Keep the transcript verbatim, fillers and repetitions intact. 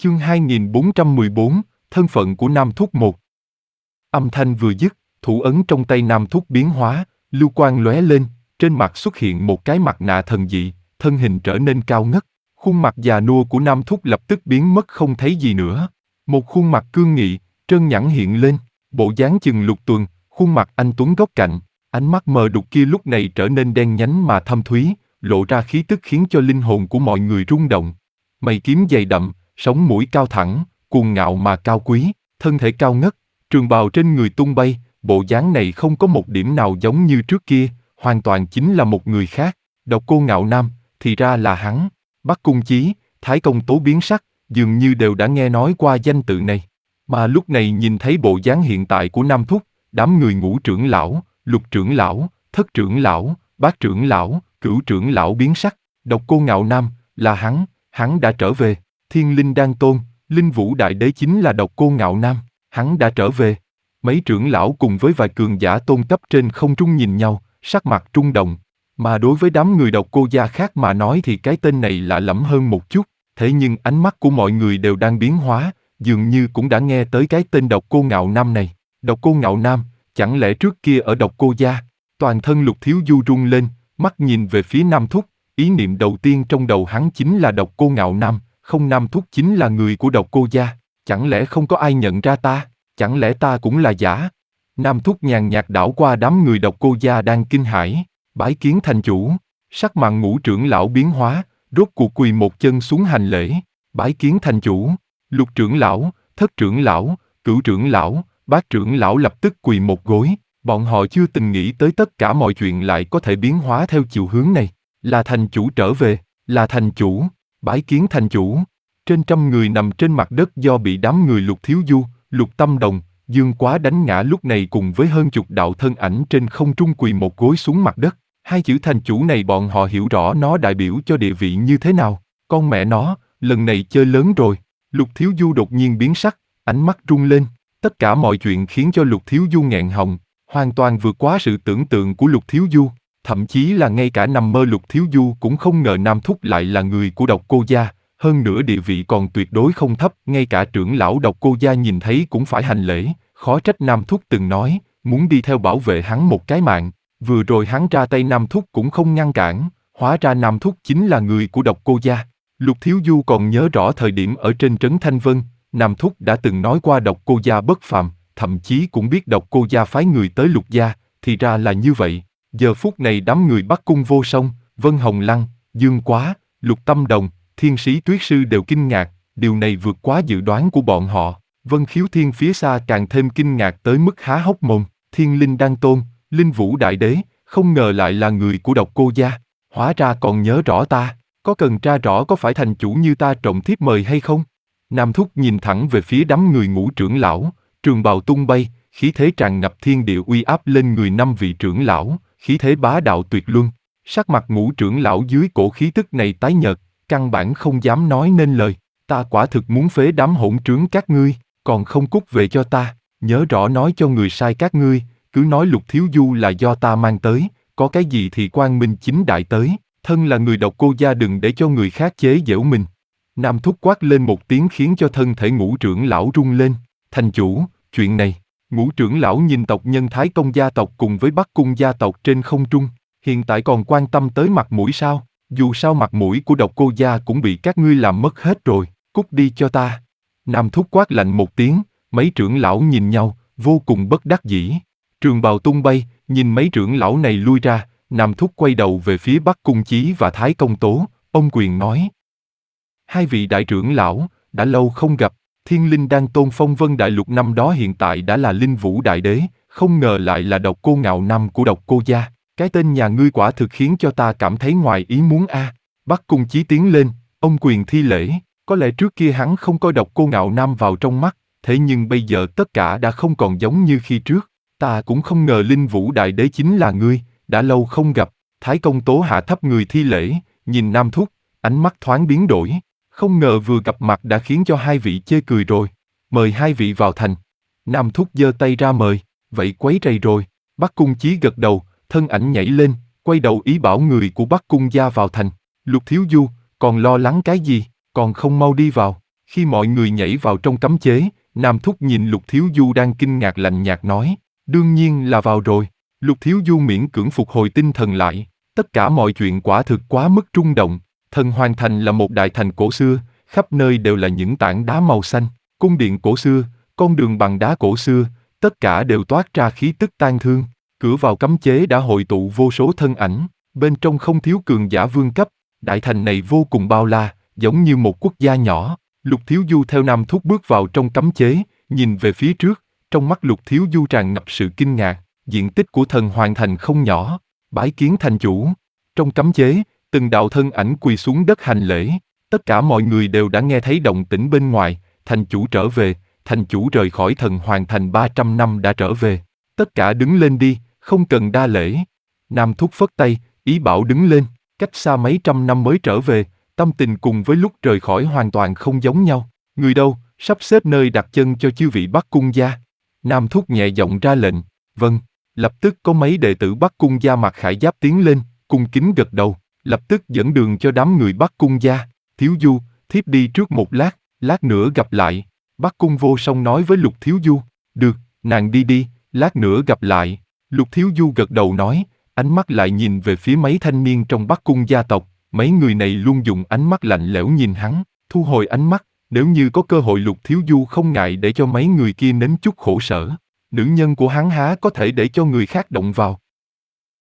Chương hai nghìn bốn trăm mười bốn, thân phận của Nam Thúc một. Âm thanh vừa dứt, thủ ấn trong tay Nam Thúc biến hóa, lưu quang lóe lên, trên mặt xuất hiện một cái mặt nạ thần dị, thân hình trở nên cao ngất. Khuôn mặt già nua của Nam Thúc lập tức biến mất không thấy gì nữa. Một khuôn mặt cương nghị, trơn nhẵn hiện lên, bộ dáng chừng lục tuần, khuôn mặt anh tuấn góc cạnh, ánh mắt mờ đục kia lúc này trở nên đen nhánh mà thâm thúy, lộ ra khí tức khiến cho linh hồn của mọi người rung động. Mày kiếm dày đậm, sống mũi cao thẳng, cuồng ngạo mà cao quý, thân thể cao ngất, trường bào trên người tung bay, bộ dáng này không có một điểm nào giống như trước kia, hoàn toàn chính là một người khác. Độc Cô Ngạo Nam, thì ra là hắn. Bắc Cung Chí, Thái Công Tố biến sắc, dường như đều đã nghe nói qua danh tự này. Mà lúc này nhìn thấy bộ dáng hiện tại của Nam Thúc, đám người Ngũ trưởng lão, Lục trưởng lão, Thất trưởng lão, Bát trưởng lão, Cửu trưởng lão biến sắc. Độc Cô Ngạo Nam, là hắn, hắn đã trở về. Thiên Linh Đan Tôn, Linh Vũ Đại Đế chính là Độc Cô Ngạo Nam, hắn đã trở về. Mấy trưởng lão cùng với vài cường giả tôn cấp trên không trung nhìn nhau, sắc mặt rung động. Mà đối với đám người Độc Cô gia khác mà nói thì cái tên này lạ lẫm hơn một chút, thế nhưng ánh mắt của mọi người đều đang biến hóa, dường như cũng đã nghe tới cái tên Độc Cô Ngạo Nam này. Độc Cô Ngạo Nam, chẳng lẽ trước kia ở Độc Cô gia? Toàn thân Lục Thiếu Du rung lên, mắt nhìn về phía Nam Thúc, ý niệm đầu tiên trong đầu hắn chính là Độc Cô Ngạo Nam, không Nam Thúc chính là người của Độc Cô gia, chẳng lẽ không có ai nhận ra ta, chẳng lẽ ta cũng là giả? Nam Thúc nhàn nhạt đảo qua đám người Độc Cô gia đang kinh hãi, bái kiến thành chủ. Sắc mặt Ngũ trưởng lão biến hóa, rốt cuộc quỳ một chân xuống hành lễ, bái kiến thành chủ. Lục trưởng lão, Thất trưởng lão, Cửu trưởng lão, Bát trưởng lão lập tức quỳ một gối, bọn họ chưa từng nghĩ tới tất cả mọi chuyện lại có thể biến hóa theo chiều hướng này. Là thành chủ trở về, là thành chủ, bái kiến thành chủ. Trên trăm người nằm trên mặt đất do bị đám người Lục Thiếu Du, Lục Tâm Đồng, Dương Quá đánh ngã lúc này cùng với hơn chục đạo thân ảnh trên không trung quỳ một gối xuống mặt đất. Hai chữ thành chủ này bọn họ hiểu rõ nó đại biểu cho địa vị như thế nào. Con mẹ nó, lần này chơi lớn rồi. Lục Thiếu Du đột nhiên biến sắc, ánh mắt rung lên. Tất cả mọi chuyện khiến cho Lục Thiếu Du nghẹn họng, hoàn toàn vượt quá sự tưởng tượng của Lục Thiếu Du. Thậm chí là ngay cả nằm mơ Lục Thiếu Du cũng không ngờ Nam Thúc lại là người của Độc Cô gia, hơn nữa địa vị còn tuyệt đối không thấp, ngay cả trưởng lão Độc Cô gia nhìn thấy cũng phải hành lễ. Khó trách Nam Thúc từng nói, muốn đi theo bảo vệ hắn một cái mạng, vừa rồi hắn ra tay Nam Thúc cũng không ngăn cản, hóa ra Nam Thúc chính là người của Độc Cô gia. Lục Thiếu Du còn nhớ rõ thời điểm ở trên trấn Thanh Vân, Nam Thúc đã từng nói qua Độc Cô gia bất phàm, thậm chí cũng biết Độc Cô gia phái người tới Lục gia, thì ra là như vậy. Giờ phút này đám người Bắc Cung Vô Song, Vân Hồng Lăng, Dương Quá, Lục Tâm Đồng, Thiên Sĩ Tuyết Sư đều kinh ngạc, điều này vượt quá dự đoán của bọn họ. Vân Khiếu Thiên phía xa càng thêm kinh ngạc tới mức há hốc mồm. Thiên Linh Đan Tôn, Linh Vũ Đại Đế, không ngờ lại là người của Độc Cô gia, hóa ra còn nhớ rõ ta, có cần tra rõ có phải thành chủ như ta trộm thiếp mời hay không? Nam Thúc nhìn thẳng về phía đám người Ngũ trưởng lão, trường bào tung bay, khí thế tràn ngập thiên địa uy áp lên người năm vị trưởng lão, khí thế bá đạo tuyệt luân. Sắc mặt Ngũ trưởng lão dưới cổ khí tức này tái nhợt, căn bản không dám nói nên lời. Ta quả thực muốn phế đám hỗn trướng các ngươi, còn không cút về cho ta, nhớ rõ nói cho người sai các ngươi, cứ nói Lục Thiếu Du là do ta mang tới, có cái gì thì quang minh chính đại tới, thân là người Độc Cô gia đừng để cho người khác chế giễu mình. Nam Thúc quát lên một tiếng khiến cho thân thể Ngũ trưởng lão rung lên. Thành chủ, chuyện này. Ngũ trưởng lão nhìn tộc nhân Thái Công gia tộc cùng với Bắc Cung gia tộc trên không trung, hiện tại còn quan tâm tới mặt mũi sao? Dù sao mặt mũi của Độc Cô gia cũng bị các ngươi làm mất hết rồi, cút đi cho ta. Nam Thúc quát lạnh một tiếng, mấy trưởng lão nhìn nhau, vô cùng bất đắc dĩ. Trường bào tung bay, nhìn mấy trưởng lão này lui ra, Nam Thúc quay đầu về phía Bắc Cung Chí và Thái Công Tố, ông quyền nói. Hai vị đại trưởng lão, đã lâu không gặp, Thiên Linh Đan Tôn phong vân đại lục năm đó hiện tại đã là Linh Vũ Đại Đế, không ngờ lại là Độc Cô Ngạo Nam của Độc Cô gia. Cái tên nhà ngươi quả thực khiến cho ta cảm thấy ngoài ý muốn a. À. Bắc Cung Chí tiến lên, ông quyền thi lễ, có lẽ trước kia hắn không coi Độc Cô Ngạo Nam vào trong mắt, thế nhưng bây giờ tất cả đã không còn giống như khi trước. Ta cũng không ngờ Linh Vũ Đại Đế chính là ngươi, đã lâu không gặp. Thái Công Tố hạ thấp người thi lễ, nhìn Nam Thúc, ánh mắt thoáng biến đổi. Không ngờ vừa gặp mặt đã khiến cho hai vị chê cười rồi. Mời hai vị vào thành. Nam Thúc giơ tay ra mời, vậy quấy rầy rồi. Bắc Cung Chí gật đầu, thân ảnh nhảy lên, quay đầu ý bảo người của Bắc Cung gia vào thành. Lục Thiếu Du, còn lo lắng cái gì, còn không mau đi vào. Khi mọi người nhảy vào trong cấm chế, Nam Thúc nhìn Lục Thiếu Du đang kinh ngạc lạnh nhạt nói, đương nhiên là vào rồi. Lục Thiếu Du miễn cưỡng phục hồi tinh thần lại, tất cả mọi chuyện quả thực quá mức rung động. Thần Hoàng Thành là một đại thành cổ xưa, khắp nơi đều là những tảng đá màu xanh, cung điện cổ xưa, con đường bằng đá cổ xưa, tất cả đều toát ra khí tức tang thương. Cửa vào cấm chế đã hội tụ vô số thân ảnh, bên trong không thiếu cường giả vương cấp, đại thành này vô cùng bao la, giống như một quốc gia nhỏ. Lục Thiếu Du theo Nam Thúc bước vào trong cấm chế, nhìn về phía trước, trong mắt Lục Thiếu Du tràn ngập sự kinh ngạc, diện tích của thần Hoàng Thành không nhỏ, bái kiến thành chủ. Trong cấm chế, từng đạo thân ảnh quỳ xuống đất hành lễ, tất cả mọi người đều đã nghe thấy động tĩnh bên ngoài, thành chủ trở về, thành chủ rời khỏi thần Hoàng Thành ba trăm năm đã trở về, tất cả đứng lên đi, không cần đa lễ. Nam Thúc phất tay, ý bảo đứng lên, cách xa mấy trăm năm mới trở về, tâm tình cùng với lúc rời khỏi hoàn toàn không giống nhau. Người đâu, sắp xếp nơi đặt chân cho chư vị Bắc Cung gia. Nam Thúc nhẹ giọng ra lệnh, vâng. Lập tức có mấy đệ tử Bắc Cung gia mặc khải giáp tiến lên, cung kính gật đầu, lập tức dẫn đường cho đám người Bắc Cung gia. Thiếu Du, thiếp đi trước một lát, lát nữa gặp lại. Bắc Cung Vô Song nói với Lục Thiếu Du, được, nàng đi đi, lát nữa gặp lại. Lục Thiếu Du gật đầu nói, ánh mắt lại nhìn về phía mấy thanh niên trong Bắc Cung gia tộc, mấy người này luôn dùng ánh mắt lạnh lẽo nhìn hắn, thu hồi ánh mắt, nếu như có cơ hội Lục Thiếu Du không ngại để cho mấy người kia nếm chút khổ sở. Nữ nhân của hắn há có thể để cho người khác động vào.